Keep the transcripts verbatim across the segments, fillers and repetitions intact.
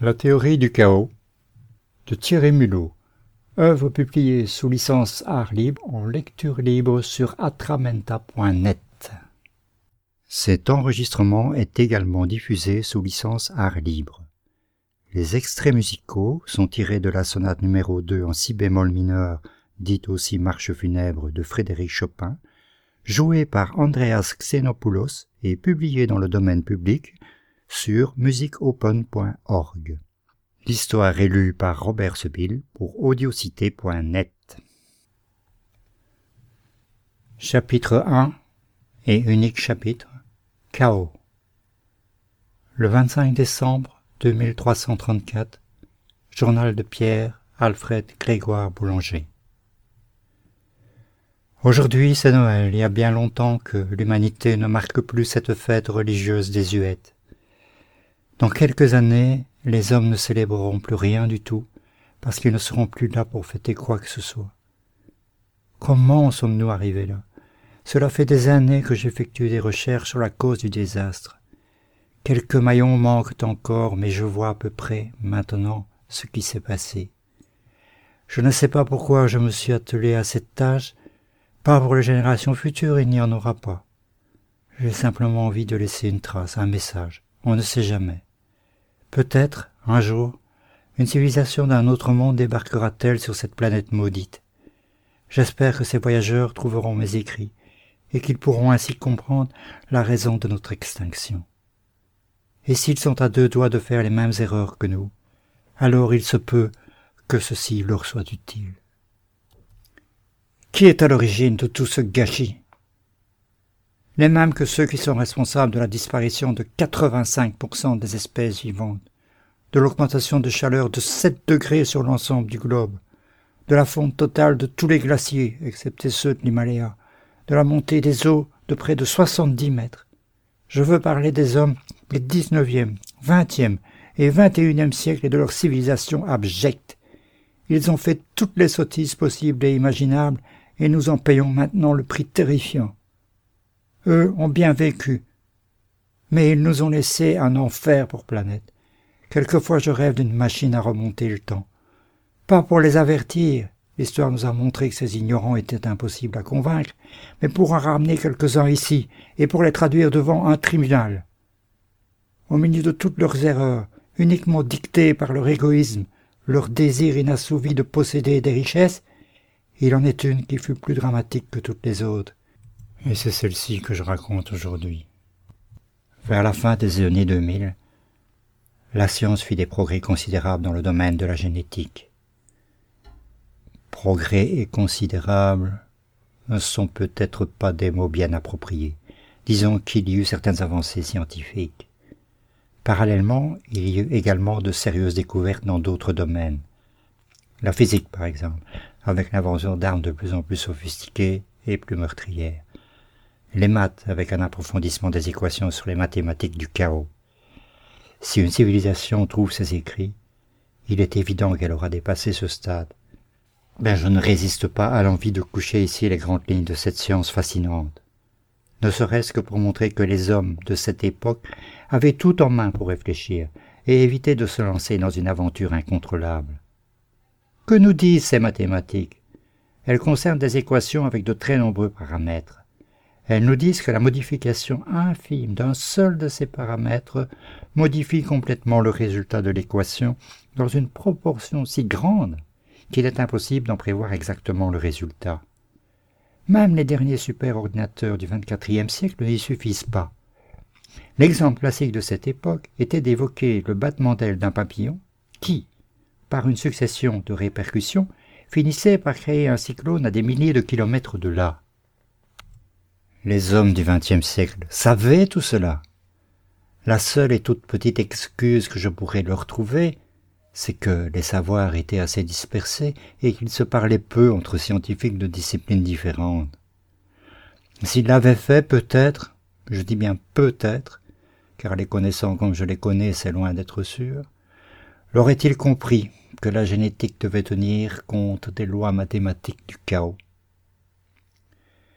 La théorie du chaos de Thierry Mulot, œuvre publiée sous licence Art Libre en lecture libre sur atramenta point net. Cet enregistrement est également diffusé sous licence Art Libre. Les extraits musicaux sont tirés de la sonate numéro deux en si bémol mineur, dite aussi marche funèbre de Frédéric Chopin, jouée par Andreas Xenopoulos et publiée dans le domaine public sur music open point org. L'histoire est lue par Robert Sebil pour audiocité point net. Chapitre un et unique chapitre, Chaos. Le vingt-cinq décembre deux mille trois cent trente-quatre, journal de Pierre Alfred Grégoire Boulanger. Aujourd'hui, c'est Noël. Il y a bien longtemps que l'humanité ne marque plus cette fête religieuse désuète. Dans quelques années, les hommes ne célébreront plus rien du tout, parce qu'ils ne seront plus là pour fêter quoi que ce soit. Comment en sommes-nous arrivés là? Cela fait des années que j'effectue des recherches sur la cause du désastre. Quelques maillons manquent encore, mais je vois à peu près, maintenant, ce qui s'est passé. Je ne sais pas pourquoi je me suis attelé à cette tâche, pas pour les générations futures, il n'y en aura pas. J'ai simplement envie de laisser une trace, un message, on ne sait jamais. Peut-être, un jour, une civilisation d'un autre monde débarquera-t-elle sur cette planète maudite. J'espère que ces voyageurs trouveront mes écrits et qu'ils pourront ainsi comprendre la raison de notre extinction. Et s'ils sont à deux doigts de faire les mêmes erreurs que nous, alors il se peut que ceci leur soit utile. Qui est à l'origine de tout ce gâchis? Les mêmes que ceux qui sont responsables de la disparition de quatre-vingt-cinq pour cent des espèces vivantes, de l'augmentation de chaleur de sept degrés sur l'ensemble du globe, de la fonte totale de tous les glaciers, excepté ceux de l'Himalaya, de la montée des eaux de près de soixante-dix mètres. Je veux parler des hommes des dix-neuvième, vingtième et vingt et unième siècles et de leur civilisation abjecte. Ils ont fait toutes les sottises possibles et imaginables et nous en payons maintenant le prix terrifiant. Eux ont bien vécu, mais ils nous ont laissé un enfer pour planète. Quelquefois je rêve d'une machine à remonter le temps. Pas pour les avertir, l'histoire nous a montré que ces ignorants étaient impossibles à convaincre, mais pour en ramener quelques-uns ici et pour les traduire devant un tribunal. Au milieu de toutes leurs erreurs, uniquement dictées par leur égoïsme, leur désir inassouvi de posséder des richesses, il en est une qui fut plus dramatique que toutes les autres. Et c'est celle-ci que je raconte aujourd'hui. Vers la fin des années deux mille, la science fit des progrès considérables dans le domaine de la génétique. Progrès et considérables ne sont peut-être pas des mots bien appropriés. Disons qu'il y eut certaines avancées scientifiques. Parallèlement, il y eut également de sérieuses découvertes dans d'autres domaines. La physique, par exemple, avec l'invention d'armes de plus en plus sophistiquées et plus meurtrières. Les maths, avec un approfondissement des équations sur les mathématiques du chaos. Si une civilisation trouve ses écrits, il est évident qu'elle aura dépassé ce stade. Ben, je ne résiste pas à l'envie de coucher ici les grandes lignes de cette science fascinante. Ne serait-ce que pour montrer que les hommes de cette époque avaient tout en main pour réfléchir et éviter de se lancer dans une aventure incontrôlable. Que nous disent ces mathématiques? Elles concernent des équations avec de très nombreux paramètres. Elles nous disent que la modification infime d'un seul de ces paramètres modifie complètement le résultat de l'équation dans une proportion si grande qu'il est impossible d'en prévoir exactement le résultat. Même les derniers superordinateurs du vingt-quatrième siècle n'y suffisent pas. L'exemple classique de cette époque était d'évoquer le battement d'aile d'un papillon qui, par une succession de répercussions, finissait par créer un cyclone à des milliers de kilomètres de là. Les hommes du vingtième siècle savaient tout cela. La seule et toute petite excuse que je pourrais leur trouver, c'est que les savoirs étaient assez dispersés et qu'ils se parlaient peu entre scientifiques de disciplines différentes. S'ils l'avaient fait, peut-être, je dis bien peut-être, car les connaissant comme je les connais, c'est loin d'être sûr, l'auraient-ils compris que la génétique devait tenir compte des lois mathématiques du chaos.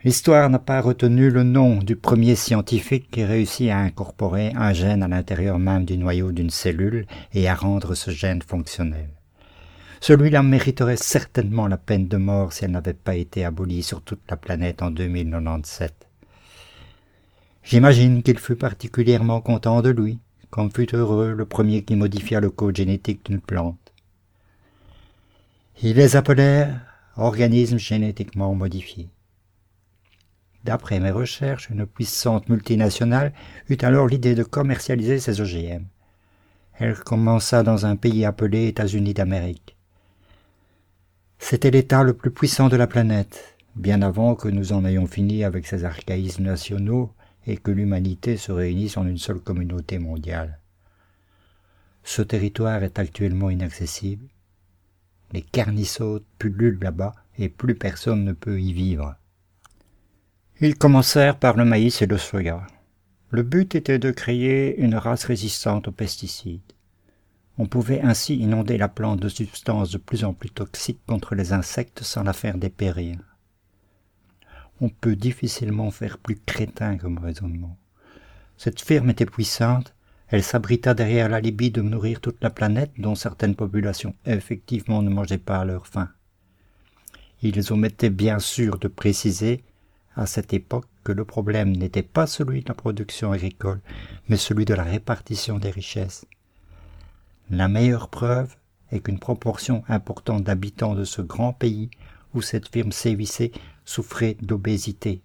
L'histoire n'a pas retenu le nom du premier scientifique qui réussit à incorporer un gène à l'intérieur même du noyau d'une cellule et à rendre ce gène fonctionnel. Celui-là mériterait certainement la peine de mort si elle n'avait pas été abolie sur toute la planète en deux mille quatre-vingt-dix-sept. J'imagine qu'il fut particulièrement content de lui, comme fut heureux le premier qui modifia le code génétique d'une plante. Ils les appelèrent organismes génétiquement modifiés. D'après mes recherches, une puissante multinationale eut alors l'idée de commercialiser ces O G M. Elle commença dans un pays appelé États-Unis d'Amérique. C'était l'État le plus puissant de la planète, bien avant que nous en ayons fini avec ces archaïsmes nationaux et que l'humanité se réunisse en une seule communauté mondiale. Ce territoire est actuellement inaccessible. Les carnissautes pullulent là-bas et plus personne ne peut y vivre. Ils commencèrent par le maïs et le soja. Le but était de créer une race résistante aux pesticides. On pouvait ainsi inonder la plante de substances de plus en plus toxiques contre les insectes sans la faire dépérir. On peut difficilement faire plus crétin comme raisonnement. Cette firme était puissante, elle s'abrita derrière l'alibi de nourrir toute la planète dont certaines populations effectivement ne mangeaient pas à leur faim. Ils omettaient bien sûr de préciser à cette époque que le problème n'était pas celui de la production agricole, mais celui de la répartition des richesses. La meilleure preuve est qu'une proportion importante d'habitants de ce grand pays où cette firme sévissait souffrait d'obésité.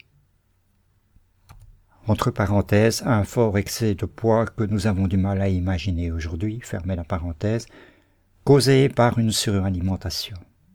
Entre parenthèses, un fort excès de poids que nous avons du mal à imaginer aujourd'hui, fermez la parenthèse, causé par une suralimentation.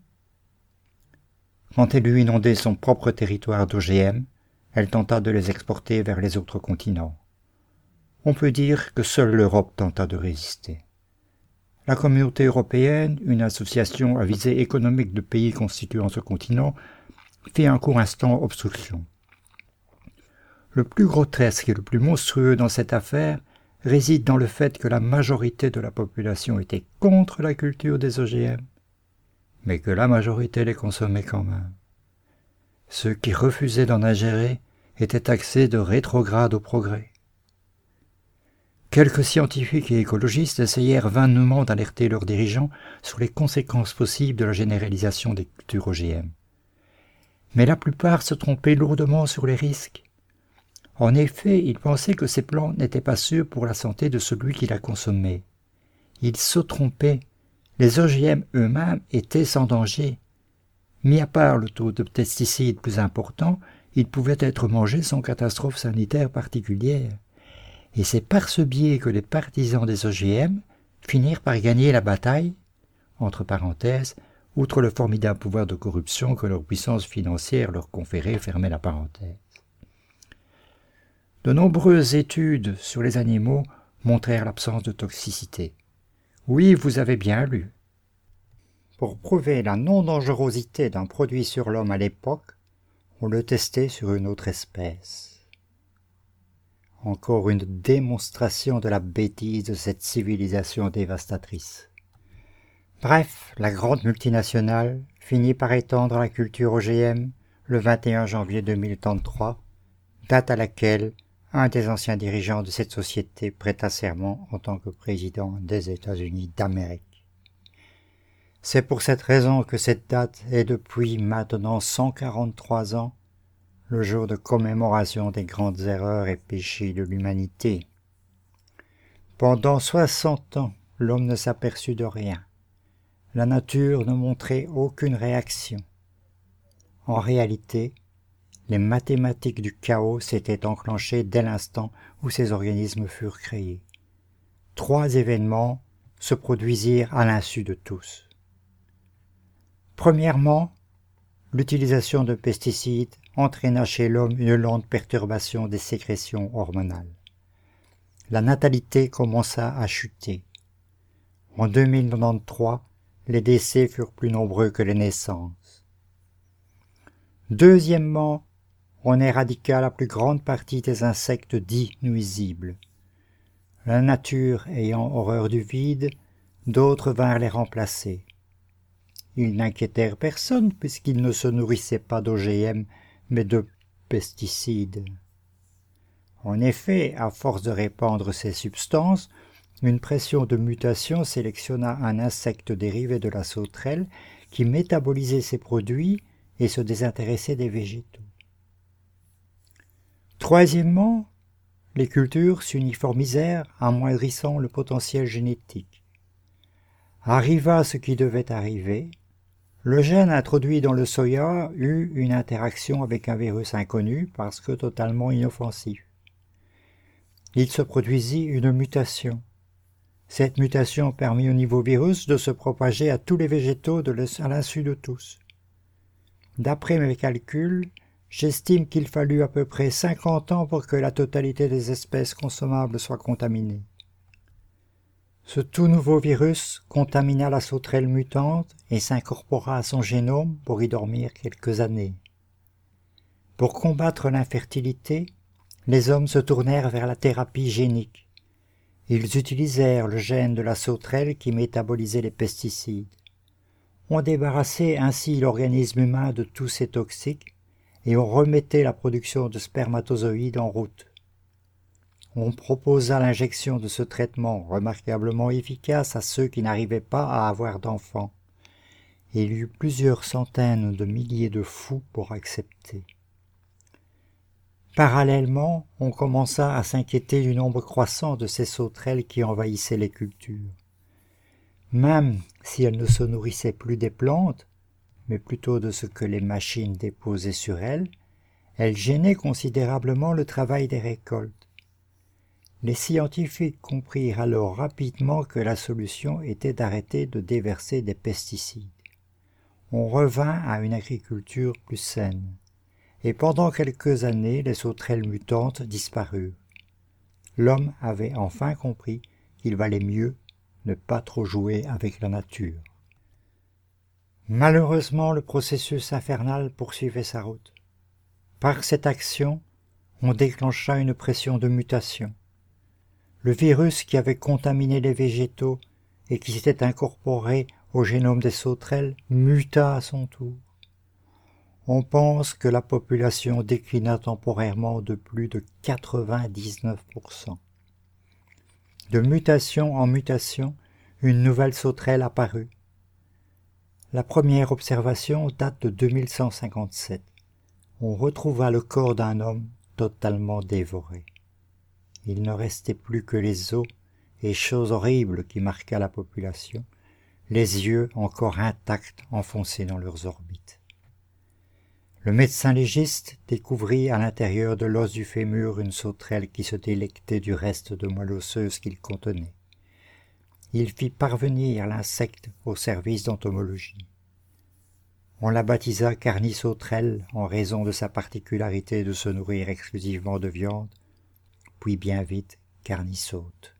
Quand elle eut inondé son propre territoire d'O G M, elle tenta de les exporter vers les autres continents. On peut dire que seule l'Europe tenta de résister. La Communauté européenne, une association à visée économique de pays constituant ce continent, fit un court instant obstruction. Le plus grotesque et le plus monstrueux dans cette affaire réside dans le fait que la majorité de la population était contre la culture des O G M, mais que la majorité les consommait quand même. Ceux qui refusaient d'en ingérer étaient taxés de rétrogrades au progrès. Quelques scientifiques et écologistes essayèrent vainement d'alerter leurs dirigeants sur les conséquences possibles de la généralisation des cultures O G M. Mais la plupart se trompaient lourdement sur les risques. En effet, ils pensaient que ces plantes n'étaient pas sûres pour la santé de celui qui la consommait. Ils se trompaient. Les O G M eux-mêmes étaient sans danger. Mis à part le taux de pesticides plus important, ils pouvaient être mangés sans catastrophe sanitaire particulière. Et c'est par ce biais que les partisans des O G M finirent par gagner la bataille, entre parenthèses, outre le formidable pouvoir de corruption que leur puissance financière leur conférait, fermez la parenthèse. De nombreuses études sur les animaux montrèrent l'absence de toxicité. Oui, vous avez bien lu. Pour prouver la non-dangerosité d'un produit sur l'homme à l'époque, on le testait sur une autre espèce. Encore une démonstration de la bêtise de cette civilisation dévastatrice. Bref, la grande multinationale finit par étendre la culture O G M le vingt et un janvier deux mille trente-trois, date à laquelle un des anciens dirigeants de cette société prêta serment en tant que président des États-Unis d'Amérique. C'est pour cette raison que cette date est depuis maintenant cent quarante-trois ans le jour de commémoration des grandes erreurs et péchés de l'humanité. Pendant soixante ans, l'homme ne s'aperçut de rien. La nature ne montrait aucune réaction. En réalité, les mathématiques du chaos s'étaient enclenchées dès l'instant où ces organismes furent créés. Trois événements se produisirent à l'insu de tous. Premièrement, l'utilisation de pesticides entraîna chez l'homme une lente perturbation des sécrétions hormonales. La natalité commença à chuter. En deux mille quatre-vingt-treize, les décès furent plus nombreux que les naissances. Deuxièmement, on éradiqua la plus grande partie des insectes dits nuisibles. La nature ayant horreur du vide, d'autres vinrent les remplacer. Ils n'inquiétèrent personne puisqu'ils ne se nourrissaient pas d'O G M, mais de pesticides. En effet, à force de répandre ces substances, une pression de mutation sélectionna un insecte dérivé de la sauterelle qui métabolisait ces produits et se désintéressait des végétaux. Troisièmement, les cultures s'uniformisèrent, amoindrissant le potentiel génétique. Arriva ce qui devait arriver. Le gène introduit dans le soya eut une interaction avec un virus inconnu parce que totalement inoffensif. Il se produisit une mutation. Cette mutation permit au nouveau virus de se propager à tous les végétaux de à l'insu de tous. D'après mes calculs, j'estime qu'il fallut à peu près cinquante ans pour que la totalité des espèces consommables soit contaminée. Ce tout nouveau virus contamina la sauterelle mutante et s'incorpora à son génome pour y dormir quelques années. Pour combattre l'infertilité, les hommes se tournèrent vers la thérapie génique. Ils utilisèrent le gène de la sauterelle qui métabolisait les pesticides. On débarrassait ainsi l'organisme humain de tous ces toxiques et on remettait la production de spermatozoïdes en route. On proposa l'injection de ce traitement remarquablement efficace à ceux qui n'arrivaient pas à avoir d'enfants. Il y eut plusieurs centaines de milliers de fous pour accepter. Parallèlement, on commença à s'inquiéter du nombre croissant de ces sauterelles qui envahissaient les cultures. Même si elles ne se nourrissaient plus des plantes, mais plutôt de ce que les machines déposaient sur elles, elles gênaient considérablement le travail des récoltes. Les scientifiques comprirent alors rapidement que la solution était d'arrêter de déverser des pesticides. On revint à une agriculture plus saine. Et pendant quelques années, les sauterelles mutantes disparurent. L'homme avait enfin compris qu'il valait mieux ne pas trop jouer avec la nature. Malheureusement, le processus infernal poursuivait sa route. Par cette action, on déclencha une pression de mutation. Le virus qui avait contaminé les végétaux et qui s'était incorporé au génome des sauterelles muta à son tour. On pense que la population déclina temporairement de plus de quatre-vingt-dix-neuf pour cent. De mutation en mutation, une nouvelle sauterelle apparut. La première observation date de deux mille cent cinquante-sept. On retrouva le corps d'un homme totalement dévoré. Il ne restait plus que les os, et chose horrible qui marqua la population, les yeux encore intacts enfoncés dans leurs orbites. Le médecin légiste découvrit à l'intérieur de l'os du fémur une sauterelle qui se délectait du reste de moelle osseuse qu'il contenait. Il fit parvenir l'insecte au service d'entomologie. On la baptisa carnisauterelle en raison de sa particularité de se nourrir exclusivement de viande, puis bien vite carnisaute.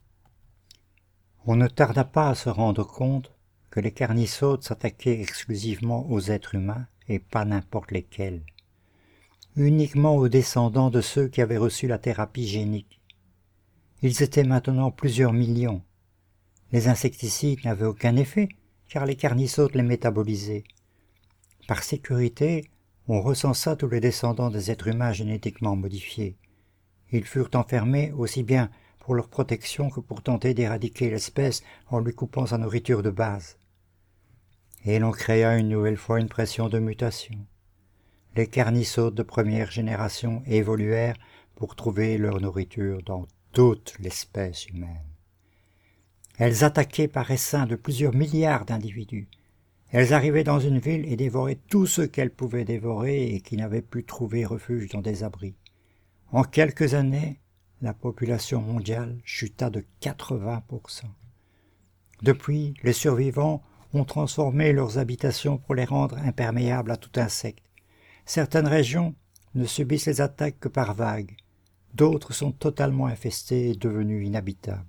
On ne tarda pas à se rendre compte que les carnisautes s'attaquaient exclusivement aux êtres humains et pas n'importe lesquels, uniquement aux descendants de ceux qui avaient reçu la thérapie génique. Ils étaient maintenant plusieurs millions. Les insecticides n'avaient aucun effet, car les carnisautes les métabolisaient. Par sécurité, on recensa tous les descendants des êtres humains génétiquement modifiés. Ils furent enfermés aussi bien pour leur protection que pour tenter d'éradiquer l'espèce en lui coupant sa nourriture de base. Et l'on créa une nouvelle fois une pression de mutation. Les carnisautes de première génération évoluèrent pour trouver leur nourriture dans toute l'espèce humaine. Elles attaquaient par essaim de plusieurs milliards d'individus. Elles arrivaient dans une ville et dévoraient tout ce qu'elles pouvaient dévorer et qui n'avaient pu trouver refuge dans des abris. En quelques années, la population mondiale chuta de quatre-vingts pour cent. Depuis, les survivants ont transformé leurs habitations pour les rendre imperméables à tout insecte. Certaines régions ne subissent les attaques que par vagues, d'autres sont totalement infestées et devenues inhabitables.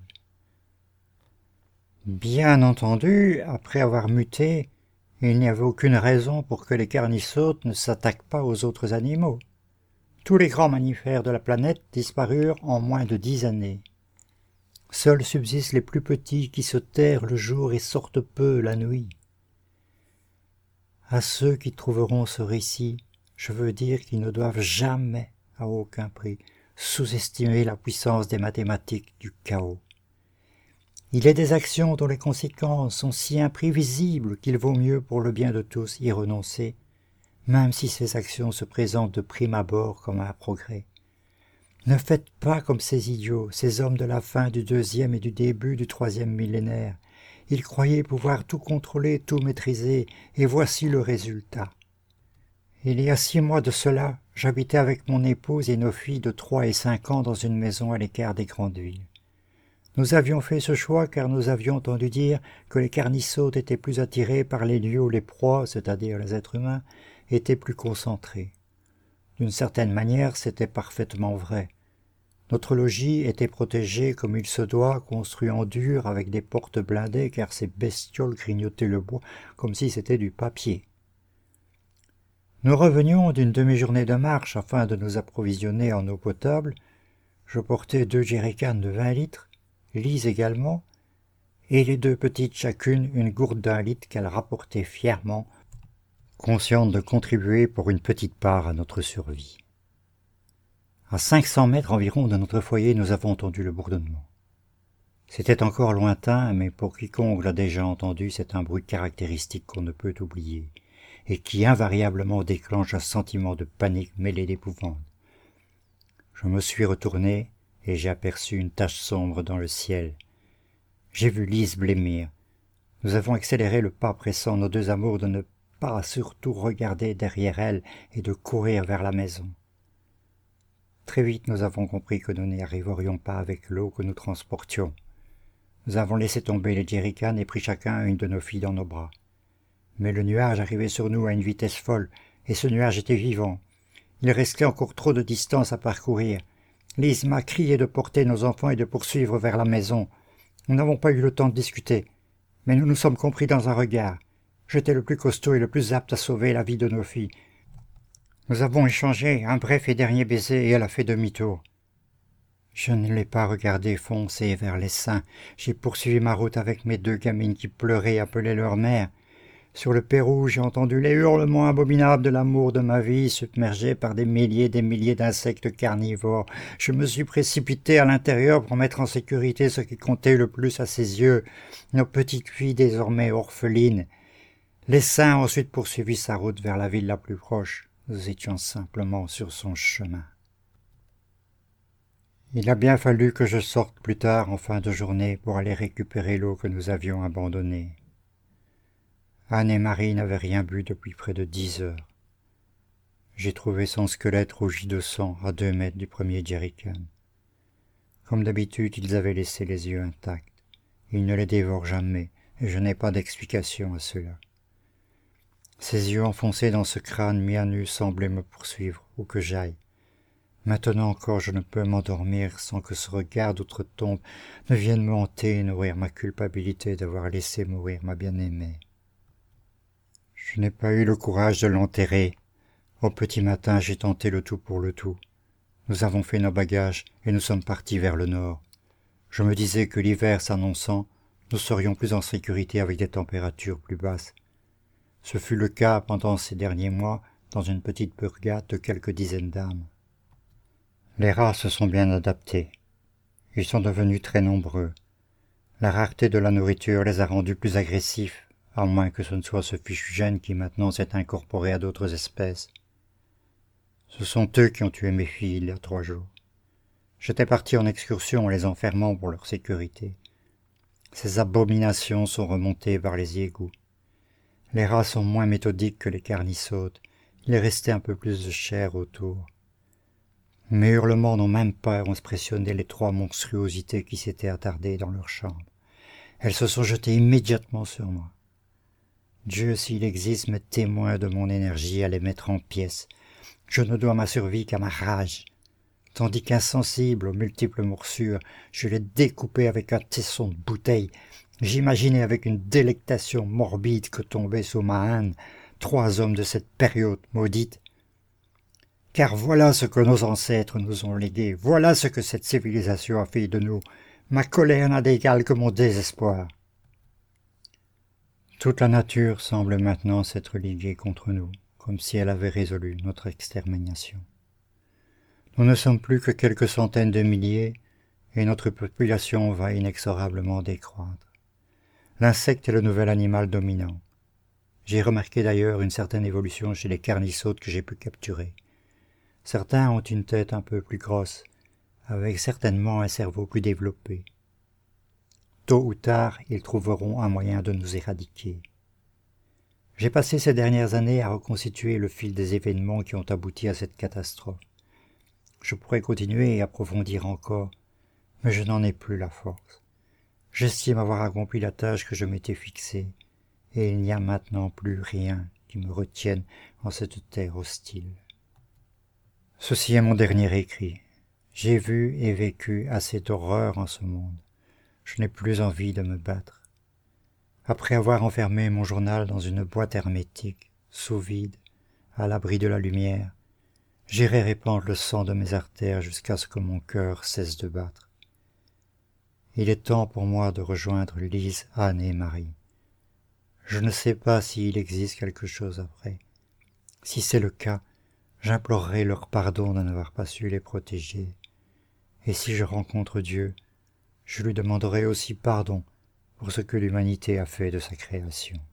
Bien entendu, après avoir muté, il n'y avait aucune raison pour que les carnisautes ne s'attaquent pas aux autres animaux. Tous les grands mammifères de la planète disparurent en moins de dix années. Seuls subsistent les plus petits qui se terrent le jour et sortent peu la nuit. À ceux qui trouveront ce récit, Je veux dire qu'ils ne doivent jamais, à aucun prix, sous-estimer la puissance des mathématiques du chaos. Il est des actions dont les conséquences sont si imprévisibles qu'il vaut mieux pour le bien de tous y renoncer, même si ces actions se présentent de prime abord comme un progrès. Ne faites pas comme ces idiots, ces hommes de la fin du deuxième et du début du troisième millénaire. Ils croyaient pouvoir tout contrôler, tout maîtriser, et voici le résultat. Il y a six mois de cela, j'habitais avec mon épouse et nos filles de trois et cinq ans dans une maison à l'écart des grandes villes. Nous avions fait ce choix car nous avions entendu dire que les carnissautes étaient plus attirés par les lieux où les proies, c'est-à-dire les êtres humains, étaient plus concentrés. D'une certaine manière, c'était parfaitement vrai. Notre logis était protégé comme il se doit, construit en dur avec des portes blindées car ces bestioles grignotaient le bois comme si c'était du papier. Nous revenions d'une demi-journée de marche afin de nous approvisionner en eau potable. Je portais deux jerrycans de vingt litres, Lise également, et les deux petites chacune une gourde d'un litre qu'elle rapportait fièrement, consciente de contribuer pour une petite part à notre survie. À cinq cents mètres environ de notre foyer, nous avons entendu le bourdonnement. C'était encore lointain, mais pour quiconque l'a déjà entendu, c'est un bruit caractéristique qu'on ne peut oublier, et qui invariablement déclenche un sentiment de panique mêlé d'épouvante. Je me suis retourné, et j'ai aperçu une tache sombre dans le ciel. J'ai vu Lise blêmir. Nous avons accéléré le pas, pressant nos deux amours de ne pas surtout regarder derrière elle et de courir vers la maison. Très vite, nous avons compris que nous n'y arriverions pas avec l'eau que nous transportions. Nous avons laissé tomber les jerrycans et pris chacun une de nos filles dans nos bras. Mais le nuage arrivait sur nous à une vitesse folle, et ce nuage était vivant. Il restait encore trop de distance à parcourir. Lise m'a crié de porter nos enfants et de poursuivre vers la maison. Nous n'avons pas eu le temps de discuter, mais nous nous sommes compris dans un regard. J'étais le plus costaud et le plus apte à sauver la vie de nos filles. Nous avons échangé un bref et dernier baiser et elle a fait demi-tour. Je ne l'ai pas regardée foncer vers les seins. J'ai poursuivi ma route avec mes deux gamines qui pleuraient et appelaient leur mère. Sur le Pérou, j'ai entendu les hurlements abominables de l'amour de ma vie, submergé par des milliers et des milliers d'insectes carnivores. Je me suis précipité à l'intérieur pour mettre en sécurité ce qui comptait le plus à ses yeux, nos petites filles désormais orphelines. L'essaim a ensuite poursuivi sa route vers la ville la plus proche. Nous étions simplement sur son chemin. Il a bien fallu que je sorte plus tard en fin de journée pour aller récupérer l'eau que nous avions abandonnée. Anne et Marie n'avaient rien bu depuis près de dix heures. J'ai trouvé son squelette rougi de sang à deux mètres du premier jerrycan. Comme d'habitude, ils avaient laissé les yeux intacts. Ils ne les dévorent jamais, et je n'ai pas d'explication à cela. Ses yeux enfoncés dans ce crâne mis à nu semblaient me poursuivre, où que j'aille. Maintenant encore, je ne peux m'endormir sans que ce regard d'outre-tombe ne vienne me hanter et nourrir ma culpabilité d'avoir laissé mourir ma bien-aimée. Je n'ai pas eu le courage de l'enterrer. Au petit matin, j'ai tenté le tout pour le tout. Nous avons fait nos bagages et nous sommes partis vers le nord. Je me disais que l'hiver s'annonçant, nous serions plus en sécurité avec des températures plus basses. Ce fut le cas pendant ces derniers mois dans une petite bourgade de quelques dizaines d'âmes. Les rats se sont bien adaptés. Ils sont devenus très nombreux. La rareté de la nourriture les a rendus plus agressifs, à moins que ce ne soit ce fichu gène qui maintenant s'est incorporé à d'autres espèces. Ce sont eux qui ont tué mes filles il y a trois jours. J'étais parti en excursion en les enfermant pour leur sécurité. Ces abominations sont remontées par les égouts. Les rats sont moins méthodiques que les carnissautes. Il est resté un peu plus de chair autour. Mes hurlements n'ont même pas impressionné les trois monstruosités qui s'étaient attardées dans leur chambre. Elles se sont jetées immédiatement sur moi. Dieu, s'il existe, m'est témoin de mon énergie à les mettre en pièces. Je ne dois ma survie qu'à ma rage. Tandis qu'insensible aux multiples morsures, je les découpais avec un tesson de bouteille. J'imaginais avec une délectation morbide que tombaient sous ma haine trois hommes de cette période maudite. Car voilà ce que nos ancêtres nous ont légué, voilà ce que cette civilisation a fait de nous. Ma colère n'a d'égal que mon désespoir. Toute la nature semble maintenant s'être liguée contre nous, comme si elle avait résolu notre extermination. Nous ne sommes plus que quelques centaines de milliers, et notre population va inexorablement décroître. L'insecte est le nouvel animal dominant. J'ai remarqué d'ailleurs une certaine évolution chez les carnissautes que j'ai pu capturer. Certains ont une tête un peu plus grosse, avec certainement un cerveau plus développé. Tôt ou tard, ils trouveront un moyen de nous éradiquer. J'ai passé ces dernières années à reconstituer le fil des événements qui ont abouti à cette catastrophe. Je pourrais continuer et approfondir encore, mais je n'en ai plus la force. J'estime avoir accompli la tâche que je m'étais fixée, et il n'y a maintenant plus rien qui me retienne en cette terre hostile. Ceci est mon dernier écrit. J'ai vu et vécu assez d'horreur en ce monde. Je n'ai plus envie de me battre. Après avoir enfermé mon journal dans une boîte hermétique, sous vide, à l'abri de la lumière, j'irai répandre le sang de mes artères jusqu'à ce que mon cœur cesse de battre. Il est temps pour moi de rejoindre Lise, Anne et Marie. Je ne sais pas s'il existe quelque chose après. Si c'est le cas, j'implorerai leur pardon de n'avoir pas su les protéger. Et si je rencontre Dieu, je lui demanderai aussi pardon pour ce que l'humanité a fait de sa création.